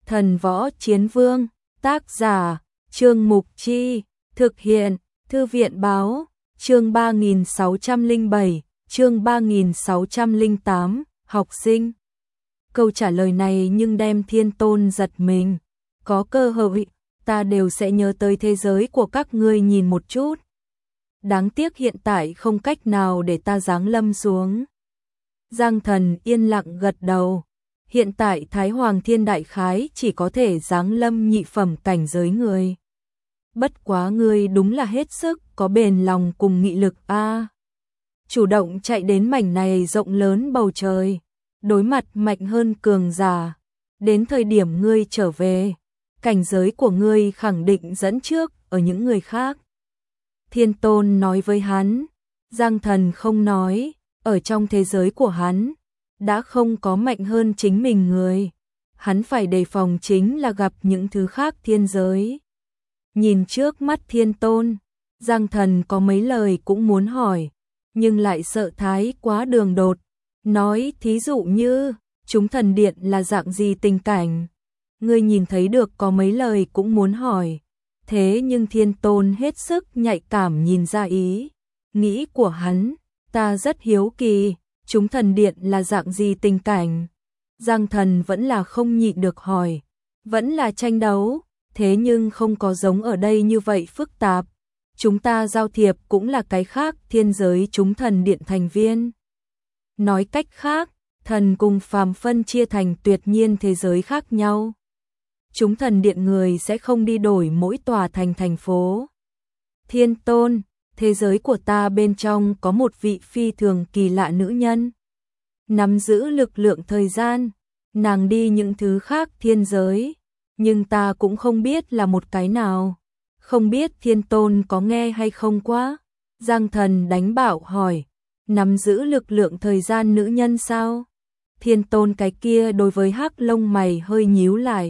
Thần Võ Chiến Vương, tác giả, Trương Mục Chi, thực hiện, Thư viện báo, chương 3607, chương 3608, học sinh. Câu trả lời này nhưng đem Thiên Tôn giật mình. Có cơ hội, ta đều sẽ nhớ tới thế giới của các ngươi nhìn một chút. Đáng tiếc hiện tại không cách nào để ta giáng lâm xuống. Giang Thần yên lặng gật đầu. Hiện tại Thái Hoàng Thiên Đại Khái chỉ có thể giáng lâm nhị phẩm cảnh giới người. Bất quá ngươi đúng là hết sức có bền lòng cùng nghị lực a. Chủ động chạy đến mảnh này rộng lớn bầu trời, đối mặt mạnh hơn cường giả. Đến thời điểm ngươi trở về, cảnh giới của ngươi khẳng định dẫn trước ở những người khác. Thiên Tôn nói với hắn, Giang Thần không nói, ở trong thế giới của hắn, đã không có mạnh hơn chính mình người. Hắn phải đề phòng chính là gặp những thứ khác thiên giới. Nhìn trước mắt Thiên Tôn, Giang Thần có mấy lời cũng muốn hỏi, nhưng lại sợ thái quá đường đột. Nói thí dụ như, chúng thần điện là dạng gì tình cảnh. Ngươi nhìn thấy được có mấy lời cũng muốn hỏi. Thế nhưng Thiên Tôn hết sức nhạy cảm nhìn ra ý nghĩ của hắn. Ta rất hiếu kỳ, chúng thần điện là dạng gì tình cảnh. Giang Thần vẫn là không nhịn được hỏi. Vẫn là tranh đấu, thế nhưng không có giống ở đây như vậy phức tạp. Chúng ta giao thiệp cũng là cái khác thiên giới chúng thần điện thành viên. Nói cách khác, thần cùng phàm phân chia thành tuyệt nhiên thế giới khác nhau. Chúng thần điện người sẽ không đi đổi mỗi tòa thành phố. Thiên Tôn, thế giới của ta bên trong có một vị phi thường kỳ lạ nữ nhân. Nắm giữ lực lượng thời gian, nàng đi những thứ khác thiên giới, nhưng ta cũng không biết là một cái nào. Không biết Thiên Tôn có nghe hay không quá. Giang Thần đánh bảo hỏi, nắm giữ lực lượng thời gian nữ nhân sao? Thiên Tôn cái kia đối với hắc lông mày hơi nhíu lại.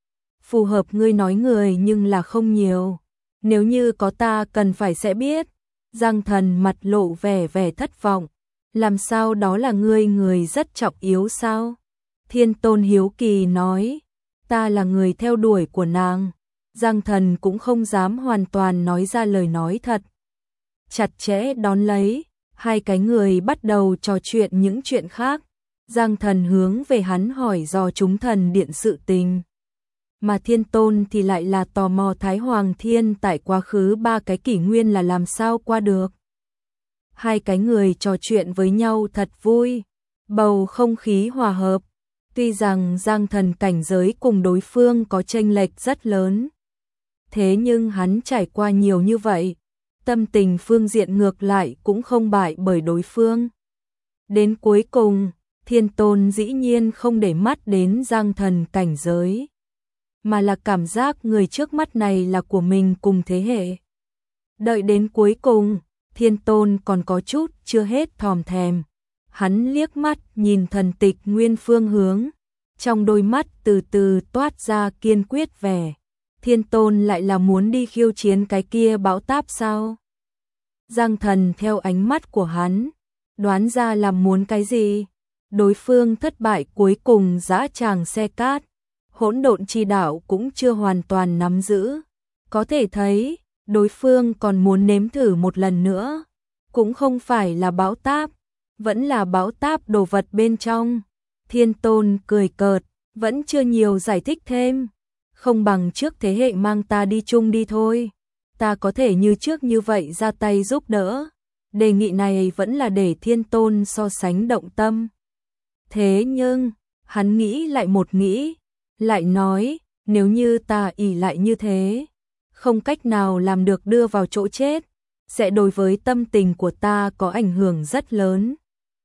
Phù hợp ngươi nói người nhưng là không nhiều. Nếu như có ta cần phải sẽ biết. Giang Thần mặt lộ vẻ thất vọng. Làm sao đó là người rất trọng yếu sao? Thiên Tôn hiếu kỳ nói, ta là người theo đuổi của nàng. Giang Thần cũng không dám hoàn toàn nói ra lời nói thật. Chặt chẽ đón lấy, hai cái người bắt đầu trò chuyện những chuyện khác. Giang Thần hướng về hắn hỏi do chúng thần điện sự tình. Mà Thiên Tôn thì lại là tò mò Thái Hoàng Thiên tại quá khứ 3 cái kỷ nguyên là làm sao qua được. Hai cái người trò chuyện với nhau thật vui, bầu không khí hòa hợp. Tuy rằng Giang Thần cảnh giới cùng đối phương có chênh lệch rất lớn, thế nhưng hắn trải qua nhiều như vậy, tâm tình phương diện ngược lại cũng không bại bởi đối phương. Đến cuối cùng, Thiên Tôn dĩ nhiên không để mắt đến Giang Thần cảnh giới, mà là cảm giác người trước mắt này là của mình cùng thế hệ. Đợi đến cuối cùng, Thiên Tôn còn có chút chưa hết thòm thèm. Hắn liếc mắt nhìn thần tịch nguyên phương hướng, trong đôi mắt từ từ toát ra kiên quyết vẻ. Thiên Tôn lại là muốn đi khiêu chiến cái kia bão táp sao? Giang Thần theo ánh mắt của hắn, đoán ra là muốn cái gì? Đối phương thất bại cuối cùng dã tràng xe cát, hỗn độn chi đạo cũng chưa hoàn toàn nắm giữ. Có thể thấy, đối phương còn muốn nếm thử một lần nữa. Cũng không phải là bão táp, vẫn là bão táp đồ vật bên trong. Thiên Tôn cười cợt, vẫn chưa nhiều giải thích thêm. Không bằng trước thế hệ mang ta đi chung đi thôi. Ta có thể như trước như vậy ra tay giúp đỡ. Đề nghị này vẫn là để Thiên Tôn so sánh động tâm. Thế nhưng, hắn nghĩ lại một nghĩ, lại nói, nếu như ta ỷ lại như thế, không cách nào làm được đưa vào chỗ chết, sẽ đối với tâm tình của ta có ảnh hưởng rất lớn.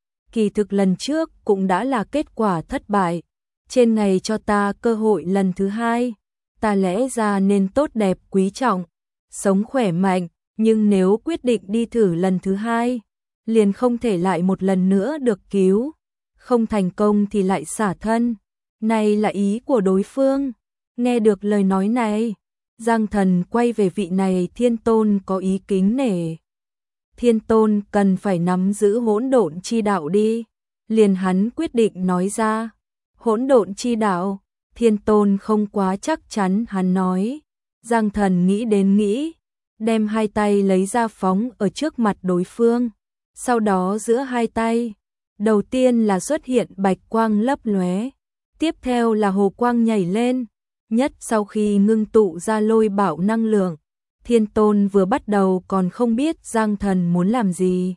Kỳ thực lần trước cũng đã là kết quả thất bại. Trên ngày cho ta cơ hội lần thứ hai, ta lẽ ra nên tốt đẹp quý trọng, sống khỏe mạnh, nhưng nếu quyết định đi thử lần thứ hai, liền không thể lại một lần nữa được cứu. Không thành công thì lại xả thân. Này là ý của đối phương. Nghe được lời nói này, Giang Thần quay về vị này Thiên Tôn có ý kính nể. Thiên Tôn cần phải nắm giữ hỗn độn chi đạo đi. Liền hắn quyết định nói ra. Hỗn độn chi đạo, Thiên Tôn không quá chắc chắn, hắn nói. Giang Thần nghĩ đến nghĩ, đem hai tay lấy ra phóng ở trước mặt đối phương. Sau đó giữa hai tay, đầu tiên là xuất hiện bạch quang lấp lóe, tiếp theo là hồ quang nhảy lên, nhất sau khi ngưng tụ ra lôi bạo năng lượng. Thiên Tôn vừa bắt đầu còn không biết Giang Thần muốn làm gì.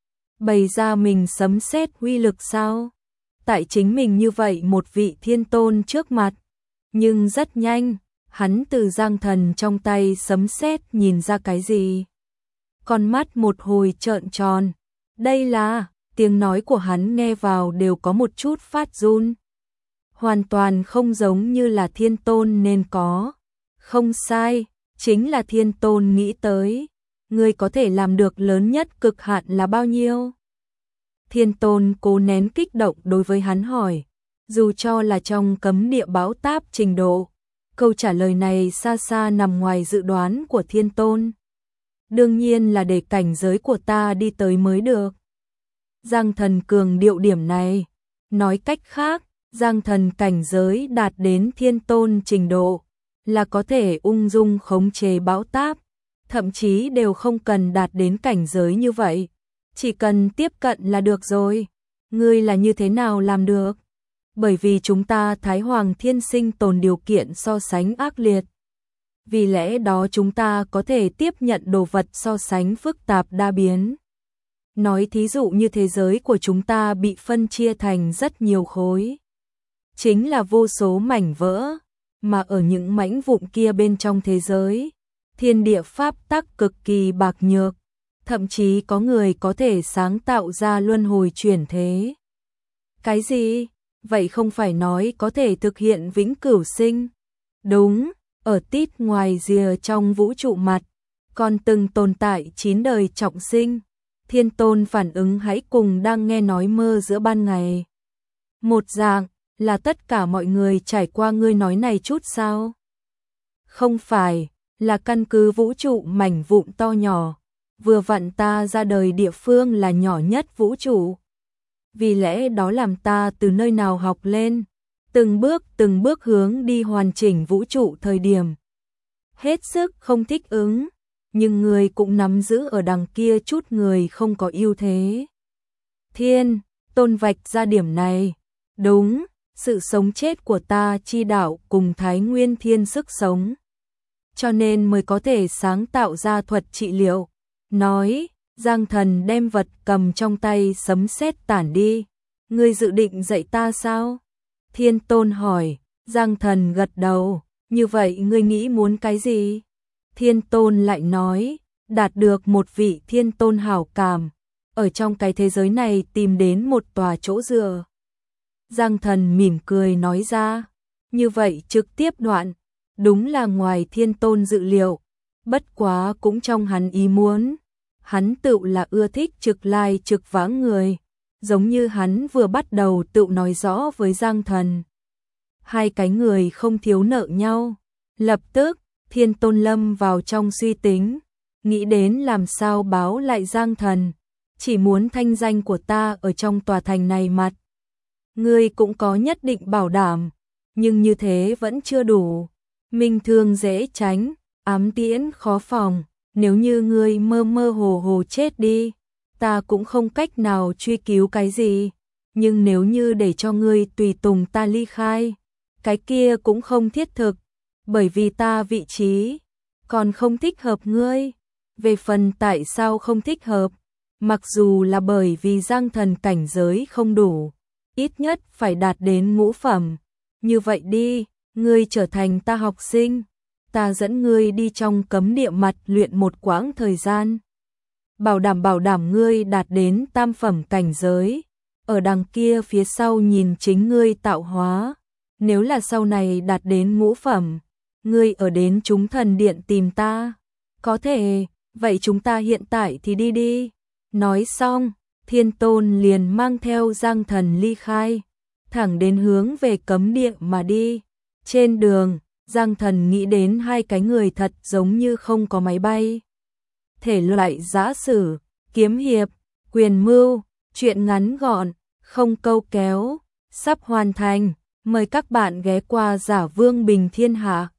Bày ra mình sấm sét uy lực sao? Tại chính mình như vậy một vị Thiên Tôn trước mặt. Nhưng rất nhanh, hắn từ Giang Thần trong tay sấm sét nhìn ra cái gì? Con mắt một hồi trợn tròn. Đây là, tiếng nói của hắn nghe vào đều có một chút phát run. Hoàn toàn không giống như là Thiên Tôn nên có. Không sai, chính là Thiên Tôn nghĩ tới. Ngươi có thể làm được lớn nhất cực hạn là bao nhiêu? Thiên Tôn cố nén kích động đối với hắn hỏi. Dù cho là trong cấm địa bão táp trình độ, câu trả lời này xa xa nằm ngoài dự đoán của Thiên Tôn. Đương nhiên là để cảnh giới của ta đi tới mới được. Giang Thần cường điệu điểm này. Nói cách khác, Giang Thần cảnh giới đạt đến Thiên Tôn trình độ, là có thể ung dung khống chế bão táp, thậm chí đều không cần đạt đến cảnh giới như vậy. Chỉ cần tiếp cận là được rồi. Ngươi là như thế nào làm được? Bởi vì chúng ta Thái Hoàng thiên sinh tồn điều kiện so sánh ác liệt. Vì lẽ đó chúng ta có thể tiếp nhận đồ vật so sánh phức tạp đa biến. Nói thí dụ như thế giới của chúng ta bị phân chia thành rất nhiều khối. Chính là vô số mảnh vỡ, mà ở những mảnh vụn kia bên trong thế giới, thiên địa pháp tắc cực kỳ bạc nhược, thậm chí có người có thể sáng tạo ra luân hồi chuyển thế. Cái gì? Vậy không phải nói có thể thực hiện vĩnh cửu sinh? Đúng, ở tít ngoài rìa trong vũ trụ mặt, còn từng tồn tại 9 đời trọng sinh. Thiên Tôn phản ứng hãy cùng đang nghe nói mơ giữa ban ngày. Một dạng, là tất cả mọi người trải qua ngươi nói này chút sao? Không phải, là căn cứ vũ trụ mảnh vụn to nhỏ. Vừa vặn ta ra đời địa phương là nhỏ nhất vũ trụ. Vì lẽ đó làm ta từ nơi nào học lên, từng bước hướng đi hoàn chỉnh vũ trụ thời điểm. Hết sức không thích ứng, nhưng người cũng nắm giữ ở đằng kia chút người không có ưu thế. Thiên Tôn vạch ra điểm này. Đúng, sự sống chết của ta chi đạo cùng Thái Nguyên Thiên sức sống. Cho nên mới có thể sáng tạo ra thuật trị liệu. Nói, Giang Thần đem vật cầm trong tay sấm sét tản đi. Ngươi dự định dạy ta sao? Thiên Tôn hỏi. Giang Thần gật đầu. Như vậy ngươi nghĩ muốn cái gì? Thiên Tôn lại nói, đạt được một vị Thiên Tôn hảo cảm, ở trong cái thế giới này tìm đến một tòa chỗ dựa. Giang Thần mỉm cười nói ra, như vậy trực tiếp đoạn, đúng là ngoài Thiên Tôn dự liệu, bất quá cũng trong hắn ý muốn. Hắn tự là ưa thích trực lai trực vãng người, giống như hắn vừa bắt đầu tự nói rõ với Giang Thần. Hai cái người không thiếu nợ nhau, lập tức Thiên Tôn lâm vào trong suy tính, nghĩ đến làm sao báo lại Giang Thần, chỉ muốn thanh danh của ta ở trong tòa thành này mặt. Ngươi cũng có nhất định bảo đảm, nhưng như thế vẫn chưa đủ. Minh thương dễ tránh, ám tiễn khó phòng, nếu như ngươi mơ mơ hồ hồ chết đi, ta cũng không cách nào truy cứu cái gì, nhưng nếu như để cho ngươi tùy tùng ta ly khai, cái kia cũng không thiết thực. Bởi vì ta vị trí còn không thích hợp ngươi. Về phần tại sao không thích hợp, mặc dù là bởi vì Giang Thần cảnh giới không đủ, ít nhất phải đạt đến ngũ phẩm. Như vậy đi, ngươi trở thành ta học sinh, ta dẫn ngươi đi trong cấm địa mặt luyện một quãng thời gian. Bảo đảm ngươi đạt đến tam phẩm cảnh giới, ở đằng kia phía sau nhìn chính ngươi tạo hóa. Nếu là sau này đạt đến ngũ phẩm, ngươi ở đến chúng thần điện tìm ta. Có thể, vậy chúng ta hiện tại thì đi đi. Nói xong, Thiên Tôn liền mang theo Giang Thần ly khai, thẳng đến hướng về cấm địa mà đi. Trên đường, Giang Thần nghĩ đến hai cái người thật giống như không có máy bay. Thể loại giã sử, kiếm hiệp, quyền mưu, chuyện ngắn gọn, không câu kéo, sắp hoàn thành. Mời các bạn ghé qua Giả Vương Bình Thiên Hạ.